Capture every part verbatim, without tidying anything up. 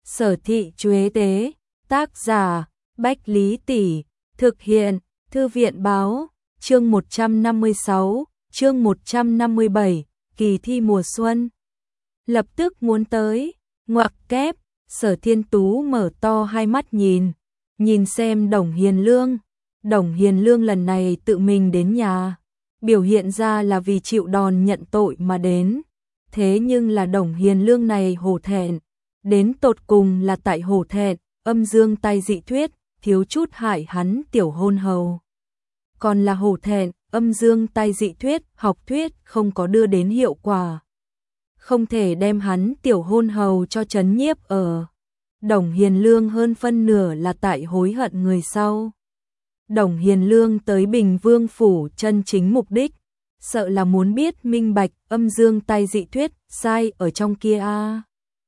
Sở Thị Chuế Tế, tác giả, Bách Lý Tỷ, thực hiện, Thư viện Báo, chương một trăm năm mươi sáu, chương một trăm năm mươi bảy, kỳ thi mùa xuân. Lập tức muốn tới, ngoặc kép, Sở Thiên Tú mở to hai mắt nhìn, nhìn xem Đồng Hiền Lương. Đồng Hiền Lương lần này tự mình đến nhà, biểu hiện ra là vì chịu đòn nhận tội mà đến. Thế nhưng là Đồng Hiền Lương này hổ thẹn, đến tột cùng là tại hổ thẹn, âm dương tai dị thuyết, thiếu chút hại hắn tiểu hôn hầu. Còn là hổ thẹn, âm dương tai dị thuyết, học thuyết không có đưa đến hiệu quả. Không thể đem hắn tiểu hôn hầu cho trấn nhiếp ở. Đồng Hiền Lương hơn phân nửa là tại hối hận người sau. Đồng Hiền Lương tới Bình Vương Phủ chân chính mục đích, sợ là muốn biết minh bạch âm dương tai dị thuyết sai ở trong kia a.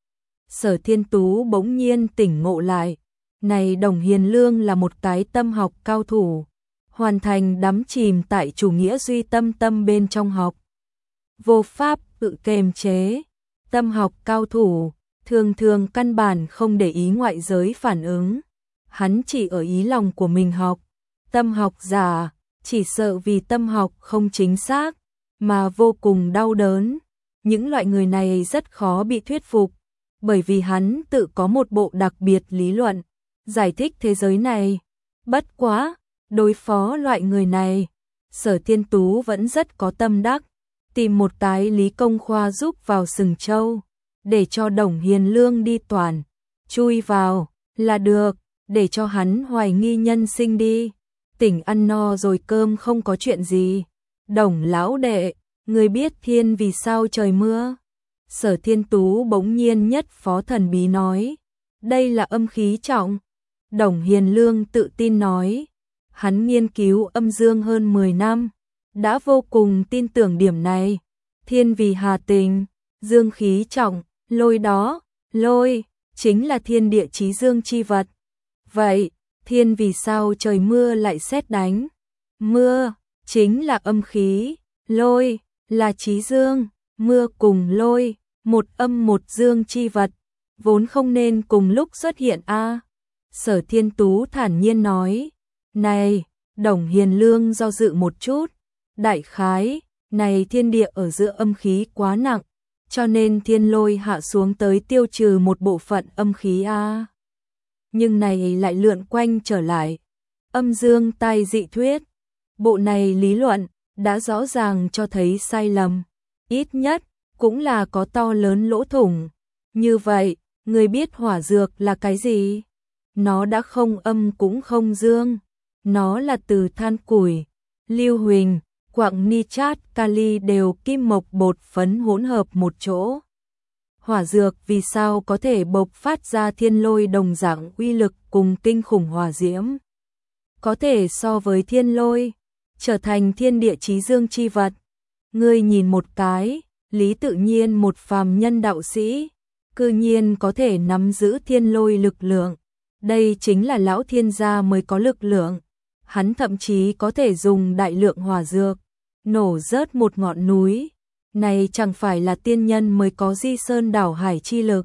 Sở Thiên Tú bỗng nhiên tỉnh ngộ lại, này Đồng Hiền Lương là một cái tâm học cao thủ, hoàn thành đắm chìm tại chủ nghĩa duy tâm tâm bên trong học. Vô pháp tự kềm chế, tâm học cao thủ, thường thường căn bản không để ý ngoại giới phản ứng, hắn chỉ ở ý lòng của mình học. Tâm học giả, chỉ sợ vì tâm học không chính xác, mà vô cùng đau đớn. Những loại người này rất khó bị thuyết phục, bởi vì hắn tự có một bộ đặc biệt lý luận, giải thích thế giới này. Bất quá, đối phó loại người này, Sở Thiên Tú vẫn rất có tâm đắc, tìm một cái lý công khoa giúp vào sừng châu, để cho Đồng Hiền Lương đi toàn, chui vào, là được, để cho hắn hoài nghi nhân sinh đi. Tỉnh ăn no rồi cơm không có chuyện gì. Đồng lão đệ, người biết thiên vì sao trời mưa? Sở Thiên Tú bỗng nhiên nhất phó thần bí nói, đây là âm khí trọng. Đồng Hiền Lương tự tin nói, hắn nghiên cứu âm dương hơn mười năm, đã vô cùng tin tưởng điểm này. Thiên vì hà tình, dương khí trọng, lôi đó, lôi, chính là thiên địa chí dương chi vật. Vậy, thiên vì sao trời mưa lại sét đánh? Mưa, chính là âm khí, lôi, là chí dương, mưa cùng lôi, một âm một dương chi vật, vốn không nên cùng lúc xuất hiện a. À. Sở Thiên Tú thản nhiên nói, này, Đồng Hiền Lương do dự một chút, đại khái, này thiên địa ở giữa âm khí quá nặng, cho nên thiên lôi hạ xuống tới tiêu trừ một bộ phận âm khí a. À. Nhưng này lại lượn quanh trở lại. Âm dương tai dị thuyết, bộ này lý luận đã rõ ràng cho thấy sai lầm, ít nhất cũng là có to lớn lỗ thủng. Như vậy, người biết hỏa dược là cái gì? Nó đã không âm cũng không dương, nó là từ than củi, lưu huỳnh, quặng nitrat, kali đều kim mộc bột phấn hỗn hợp một chỗ. Hỏa dược vì sao có thể bộc phát ra thiên lôi đồng dạng uy lực cùng kinh khủng hỏa diễm? Có thể so với thiên lôi, trở thành thiên địa chí dương chi vật. Ngươi nhìn một cái, lý tự nhiên một phàm nhân đạo sĩ, cư nhiên có thể nắm giữ thiên lôi lực lượng. Đây chính là lão thiên gia mới có lực lượng. Hắn thậm chí có thể dùng đại lượng hỏa dược, nổ rớt một ngọn núi. Này chẳng phải là tiên nhân mới có di sơn đảo hải chi lực.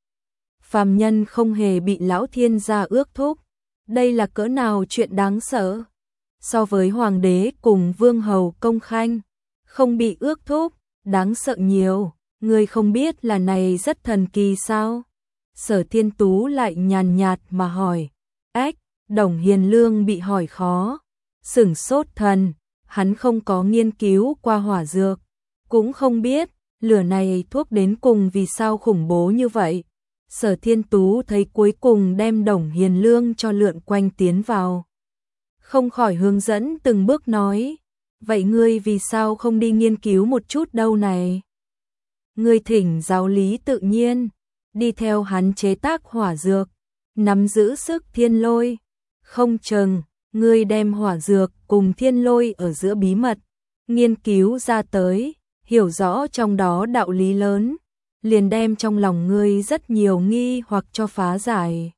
Phàm nhân không hề bị lão thiên gia ước thúc. Đây là cỡ nào chuyện đáng sợ. So với hoàng đế cùng vương hầu công khanh, không bị ước thúc, đáng sợ nhiều. Người không biết là này rất thần kỳ sao? Sở Thiên Tú lại nhàn nhạt mà hỏi. Ách, Đồng Hiền Lương bị hỏi khó, sửng sốt thần, hắn không có nghiên cứu qua hỏa dược. Cũng không biết, lửa này thuốc đến cùng vì sao khủng bố như vậy. Sở Thiên Tú thấy cuối cùng đem Đồng Hiền Lương cho lượn quanh tiến vào. Không khỏi hướng dẫn từng bước nói, vậy ngươi vì sao không đi nghiên cứu một chút đâu này? Ngươi thỉnh giáo lý tự nhiên, đi theo hắn chế tác hỏa dược, nắm giữ sức thiên lôi. Không chừng, ngươi đem hỏa dược cùng thiên lôi ở giữa bí mật, nghiên cứu ra tới. Hiểu rõ trong đó đạo lý lớn, liền đem trong lòng ngươi rất nhiều nghi hoặc cho phá giải.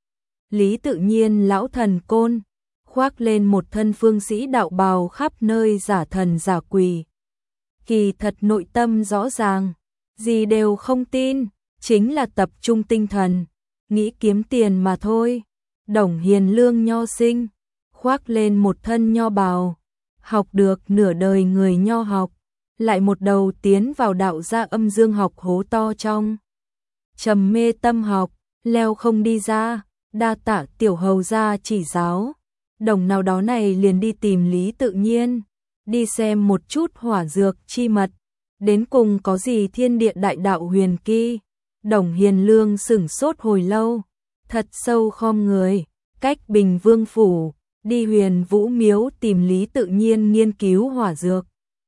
Lý tự nhiên lão thần côn, khoác lên một thân phương sĩ đạo bào khắp nơi giả thần giả quỷ. Kỳ thật nội tâm rõ ràng, gì đều không tin, chính là tập trung tinh thần, nghĩ kiếm tiền mà thôi. Đồng Hiền Lương nho sinh, khoác lên một thân nho bào, học được nửa đời người nho học, lại một đầu tiến vào đạo gia âm dương học hố to trong. Trầm mê tâm học, leo không đi ra, đa tạ tiểu hầu gia chỉ giáo. Đồng nào đó này liền đi tìm Lý Tự Nhiên, đi xem một chút hỏa dược chi mật, đến cùng có gì thiên địa đại đạo huyền kỳ. Đồng Hiền Lương sửng sốt hồi lâu, thật sâu khom người, cách Bình Vương phủ, đi Huyền Vũ miếu tìm Lý Tự Nhiên nghiên cứu hỏa dược.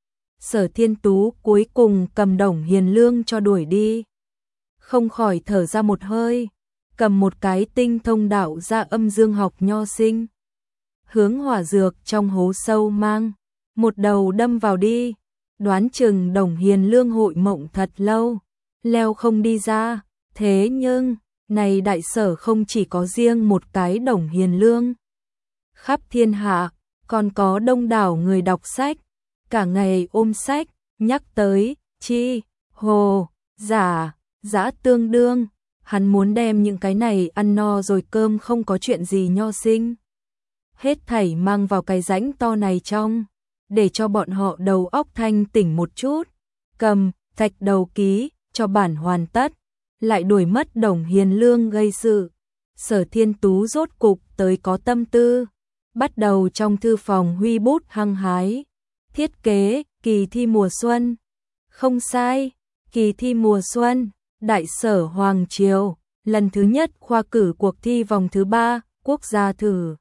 Sở Thiên Tú cuối cùng cầm Đồng Hiền Lương cho đuổi đi, không khỏi thở ra một hơi, cầm một cái tinh thông đạo ra âm dương học nho sinh, hướng hỏa dược trong hố sâu mang, một đầu đâm vào đi, đoán chừng Đồng Hiền Lương hội mộng thật lâu, leo không đi ra, thế nhưng, này đại sở không chỉ có riêng một cái Đồng Hiền Lương. Khắp thiên hạ, còn có đông đảo người đọc sách, cả ngày ôm sách, nhắc tới, chi, hồ, giả, giã tương đương, hắn muốn đem những cái này ăn no rồi cơm không có chuyện gì nho sinh. Hết thảy mang vào cái rãnh to này trong, để cho bọn họ đầu óc thanh tỉnh một chút, cầm, thạch đầu ký, cho bản hoàn tất, lại đuổi mất Đồng Hiền Lương gây sự. Sở Thiên Tú rốt cục tới có tâm tư, bắt đầu trong thư phòng huy bút hăng hái, thiết kế, kỳ thi mùa xuân. Không sai, kỳ thi mùa xuân, đại sở Hoàng Triều, lần thứ nhất khoa cử cuộc thi vòng thứ ba, quốc gia thử.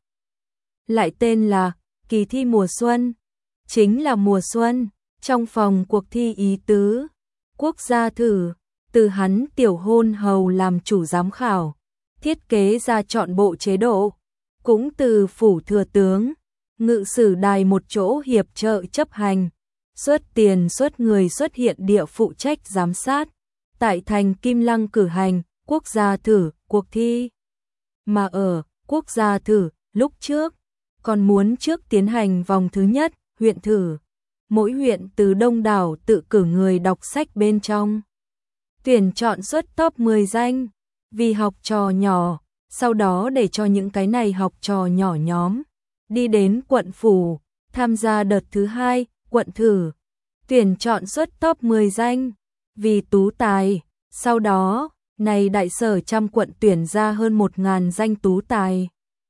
Lại tên là, kỳ thi mùa xuân, chính là mùa xuân, trong phòng cuộc thi ý tứ, quốc gia thử, từ hắn tiểu hôn hầu làm chủ giám khảo, thiết kế ra chọn bộ chế độ, cũng từ phủ thừa tướng, ngự sử đài một chỗ hiệp trợ chấp hành, xuất tiền xuất người xuất hiện địa phụ trách giám sát, tại thành Kim Lăng cử hành, quốc gia thử, cuộc thi. Mà ở, quốc gia thử, lúc trước, còn muốn trước tiến hành vòng thứ nhất, huyện thử. Mỗi huyện từ đông đảo tự cử người đọc sách bên trong. Tuyển chọn xuất top mười danh, vì học trò nhỏ, sau đó để cho những cái này học trò nhỏ nhóm, đi đến quận phủ, tham gia đợt thứ hai, quận thử. Tuyển chọn xuất top mười danh, vì tú tài, sau đó, này đại sở trăm quận tuyển ra hơn một ngàn danh tú tài.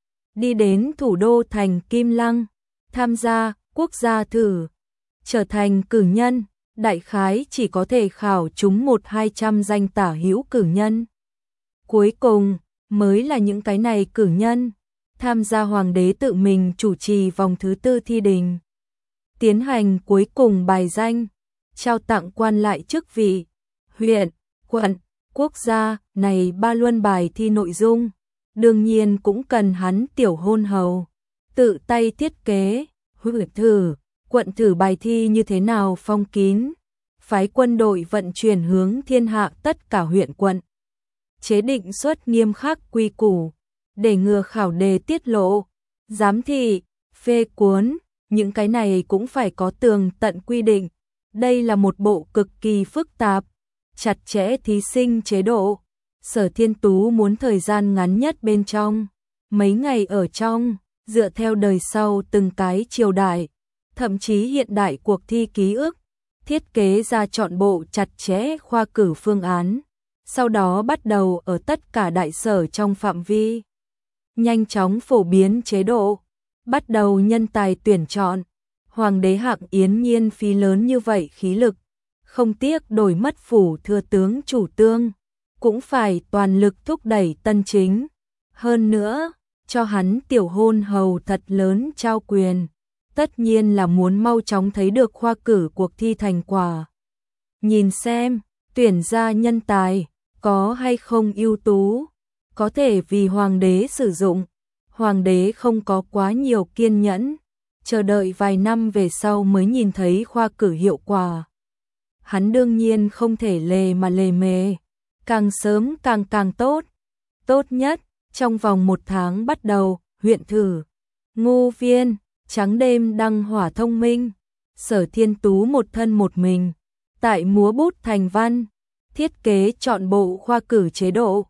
Đi đến thủ đô thành Kim Lăng, tham gia quốc gia thử, trở thành cử nhân, đại khái chỉ có thể khảo trúng một hai trăm danh tả hữu cử nhân. Cuối cùng, mới là những cái này cử nhân, tham gia hoàng đế tự mình chủ trì vòng thứ tư thi đình. Tiến hành cuối cùng bài danh, trao tặng quan lại chức vị, huyện, quận, quốc gia, này ba luân bài thi nội dung, đương nhiên cũng cần hắn tiểu hôn hầu, tự tay thiết kế, huyện thử, quận thử bài thi như thế nào phong kín, phái quân đội vận chuyển hướng thiên hạ tất cả huyện quận. Chế định xuất nghiêm khắc quy củ, để ngừa khảo đề tiết lộ, giám thị, phê cuốn, những cái này cũng phải có tường tận quy định. Đây là một bộ cực kỳ phức tạp, chặt chẽ thí sinh chế độ. Sở Thiên Tú muốn thời gian ngắn nhất bên trong, mấy ngày ở trong, dựa theo đời sau từng cái triều đại, thậm chí hiện đại cuộc thi ký ức, thiết kế ra chọn bộ chặt chẽ khoa cử phương án, sau đó bắt đầu ở tất cả đại sở trong phạm vi. Nhanh chóng phổ biến chế độ, bắt đầu nhân tài tuyển chọn, hoàng đế Hạng Yến Nhiên phí lớn như vậy khí lực, không tiếc đổi mất phủ thừa tướng chủ tương, cũng phải toàn lực thúc đẩy tân chính. Hơn nữa, cho hắn tiểu hôn hầu thật lớn trao quyền, tất nhiên là muốn mau chóng thấy được khoa cử cuộc thi thành quả. Nhìn xem, tuyển ra nhân tài, có hay không ưu tú, có thể vì hoàng đế sử dụng. Hoàng đế không có quá nhiều kiên nhẫn, chờ đợi vài năm về sau mới nhìn thấy khoa cử hiệu quả. Hắn đương nhiên không thể lề mà lề mề, càng sớm càng càng tốt. Tốt nhất, trong vòng một tháng bắt đầu, huyện thử, ngu viên, trắng đêm đăng hỏa thông minh. Sở Thiên Tú một thân một mình, tại múa bút thành văn, thiết kế chọn bộ khoa cử chế độ,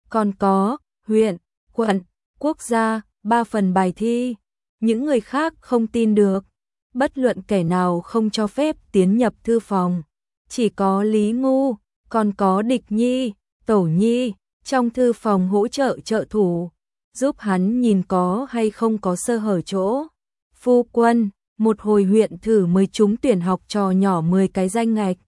còn có huyện, quận, quốc gia, ba phần bài thi. Những người khác không tin được, bất luận kẻ nào không cho phép tiến nhập thư phòng. Chỉ có Lý Ngu, còn có Địch Nhi, Tổ Nhi, trong thư phòng hỗ trợ trợ thủ, giúp hắn nhìn có hay không có sơ hở chỗ. Phu quân, một hồi huyện thử mới trúng tuyển học trò nhỏ mười cái danh ngạch.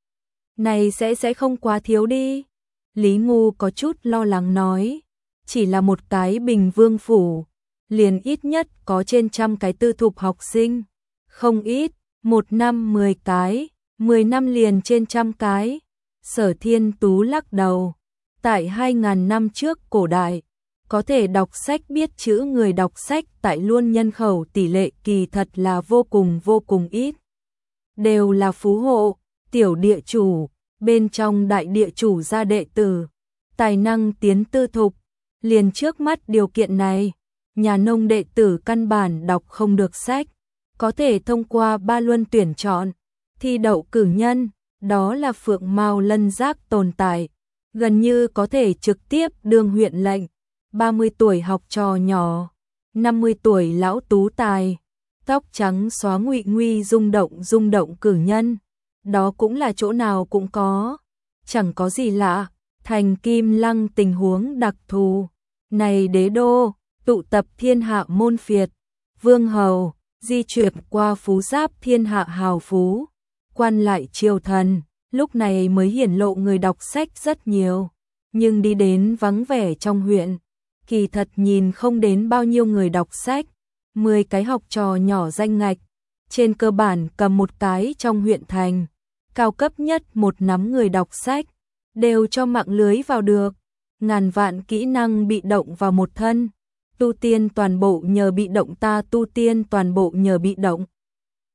Này sẽ sẽ không quá thiếu đi. Lý Ngu có chút lo lắng nói, chỉ là một cái Bình Vương phủ, liền ít nhất có trên trăm cái tư thục học sinh. Không ít, một năm mười cái, mười năm liền trên trăm cái. Sở Thiên Tú lắc đầu, tại hai ngàn năm trước cổ đại, có thể đọc sách biết chữ người đọc sách tại Luân nhân khẩu tỷ lệ kỳ thật là vô cùng vô cùng ít. Đều là phú hộ, tiểu địa chủ, bên trong đại địa chủ gia đệ tử, tài năng tiến tư thục. Liền trước mắt điều kiện này, nhà nông đệ tử căn bản đọc không được sách, có thể thông qua ba luân tuyển chọn, thi đậu cử nhân, đó là phượng mao lân giác tồn tại, gần như có thể trực tiếp đương huyện lệnh. ba mươi tuổi học trò nhỏ, năm mươi tuổi lão tú tài, tóc trắng xóa ngụy nguy rung động rung động cử nhân, đó cũng là chỗ nào cũng có, chẳng có gì lạ. Thành Kim Lăng tình huống đặc thù, này đế đô, tụ tập thiên hạ môn phiệt, vương hầu, di chuyển qua phú giáp thiên hạ hào phú, quan lại triều thần, lúc này mới hiển lộ người đọc sách rất nhiều, nhưng đi đến vắng vẻ trong huyện, kỳ thật nhìn không đến bao nhiêu người đọc sách. mười cái học trò nhỏ danh ngạch, trên cơ bản cầm một cái trong huyện thành, cao cấp nhất một nắm người đọc sách, đều cho mạng lưới vào được, ngàn vạn kỹ năng bị động vào một thân, tu tiên toàn bộ nhờ bị động ta tu tiên toàn bộ nhờ bị động.